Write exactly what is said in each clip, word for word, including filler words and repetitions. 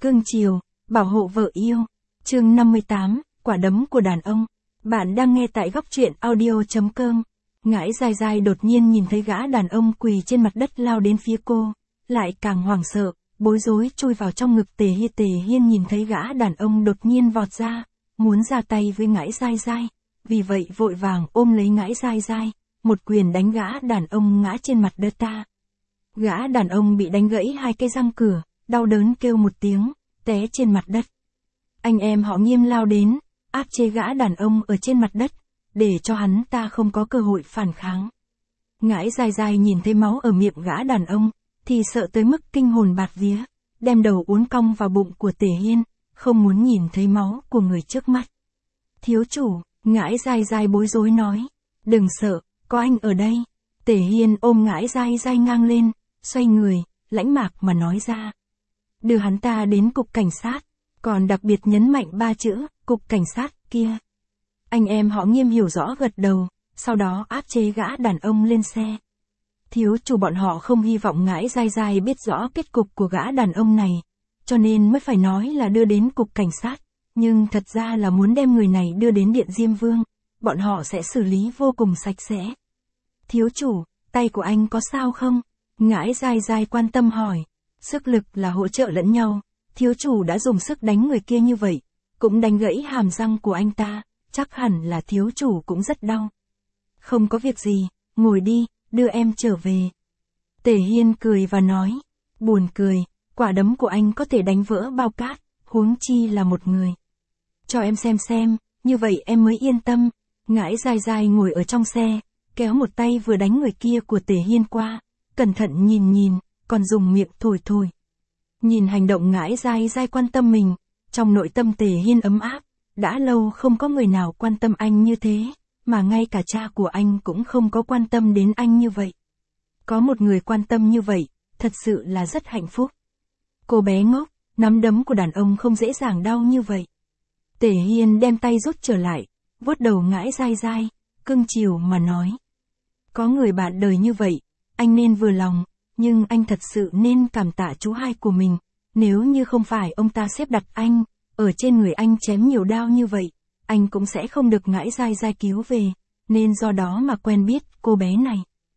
cưng chiều, bảo hộ vợ yêu. Chương năm mươi tám, quả đấm của đàn ông. Bạn đang nghe tại góc truyện audio.com. Ngãi dai dai đột nhiên nhìn thấy gã đàn ông quỳ trên mặt đất lao đến phía cô, lại càng hoảng sợ, bối rối chui vào trong ngực Tề Hiên. Tề Hiên nhìn thấy gã đàn ông đột nhiên vọt ra, muốn ra tay với ngãi dai dai, vì vậy vội vàng ôm lấy ngãi dai dai, một quyền đánh gã đàn ông ngã trên mặt đất ta. Gã đàn ông bị đánh gãy hai cây răng cửa, đau đớn kêu một tiếng, té trên mặt đất. Anh em họ Nghiêm lao đến, áp chế gã đàn ông ở trên mặt đất, để cho hắn ta không có cơ hội phản kháng. Ngãi dai dai nhìn thấy máu ở miệng gã đàn ông, thì sợ tới mức kinh hồn bạt vía, đem đầu uốn cong vào bụng của Tề Hiên, không muốn nhìn thấy máu của người trước mắt. Thiếu chủ, ngãi dai dai bối rối nói, đừng sợ, có anh ở đây. Tề Hiên ôm ngãi dai dai ngang lên, xoay người, lãnh mạc mà nói ra. Đưa hắn ta đến cục cảnh sát, còn đặc biệt nhấn mạnh ba chữ, cục cảnh sát kia. Anh em họ Nghiêm hiểu rõ gật đầu, sau đó áp chế gã đàn ông lên xe. Thiếu chủ bọn họ không hy vọng ngãi dai dai biết rõ kết cục của gã đàn ông này, cho nên mới phải nói là đưa đến cục cảnh sát, nhưng thật ra là muốn đem người này đưa đến Điện Diêm Vương, bọn họ sẽ xử lý vô cùng sạch sẽ. Thiếu chủ, tay của anh có sao không? Ngãi dai dai quan tâm hỏi. Sức lực là hỗ trợ lẫn nhau, thiếu chủ đã dùng sức đánh người kia như vậy, cũng đánh gãy hàm răng của anh ta, chắc hẳn là thiếu chủ cũng rất đau. Không có việc gì, ngồi đi, đưa em trở về. Tề Hiên cười và nói, buồn cười, quả đấm của anh có thể đánh vỡ bao cát, huống chi là một người. Cho em xem xem, như vậy em mới yên tâm. Ngãi dai dai ngồi ở trong xe, kéo một tay vừa đánh người kia của Tề Hiên qua, cẩn thận nhìn nhìn, còn dùng miệng thổi thổi. Nhìn hành động ngãi dai dai quan tâm mình, trong nội tâm Tề Hiên ấm áp, đã lâu không có người nào quan tâm anh như thế, mà ngay cả cha của anh cũng không có quan tâm đến anh như vậy. Có một người quan tâm như vậy, thật sự là rất hạnh phúc. Cô bé ngốc, nắm đấm của đàn ông không dễ dàng đau như vậy. Tề Hiên đem tay rút trở lại, vuốt đầu ngãi dai dai, cưng chiều mà nói. Có người bạn đời như vậy, anh nên vừa lòng, nhưng anh thật sự nên cảm tạ chú hai của mình, nếu như không phải ông ta xếp đặt anh, ở trên người anh chém nhiều đao như vậy, anh cũng sẽ không được ngãi dai dai cứu về, nên do đó mà quen biết cô bé này.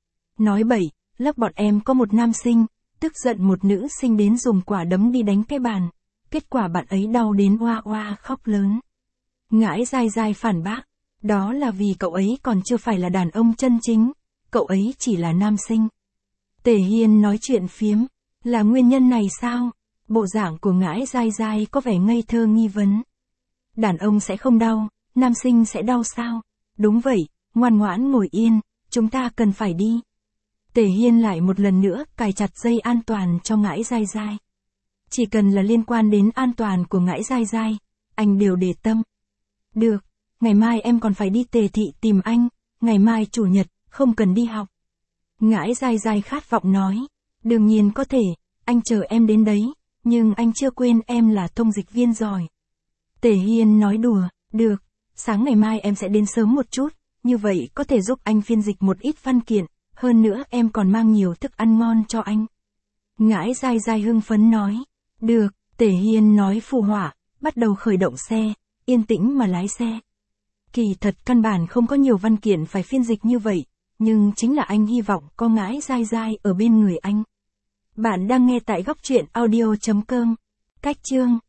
Nói bậy, lớp bọn em có một nam sinh, tức giận một nữ sinh đến dùng quả đấm đi đánh cái bàn, kết quả bạn ấy đau đến oa oa khóc lớn. Ngãi dai dai phản bác, đó là vì cậu ấy còn chưa phải là đàn ông chân chính, cậu ấy chỉ là nam sinh. Tề Hiên nói chuyện phiếm, là nguyên nhân này sao? Bộ dạng của ngãi dai dai có vẻ ngây thơ nghi vấn. Đàn ông sẽ không đau, nam sinh sẽ đau sao? Đúng vậy, ngoan ngoãn ngồi yên, chúng ta cần phải đi. Tề Hiên lại một lần nữa cài chặt dây an toàn cho ngãi dai dai. Chỉ cần là liên quan đến an toàn của ngãi dai dai, anh đều để tâm. Được, ngày mai em còn phải đi Tề thị tìm anh, ngày mai chủ nhật, không cần đi học. Ngãi dai dai khát vọng nói, đương nhiên có thể, anh chờ em đến đấy, nhưng anh chưa quên em là thông dịch viên giỏi. Tề Hiên nói đùa, được, sáng ngày mai em sẽ đến sớm một chút, như vậy có thể giúp anh phiên dịch một ít văn kiện, hơn nữa em còn mang nhiều thức ăn ngon cho anh. Ngãi dai dai hưng phấn nói, được, Tề Hiên nói phù họa, bắt đầu khởi động xe, yên tĩnh mà lái xe. Kỳ thật căn bản không có nhiều văn kiện phải phiên dịch như vậy, nhưng chính là anh hy vọng có ngãi dai dai ở bên người anh. Bạn đang nghe tại góc truyện audio.com. Cách chương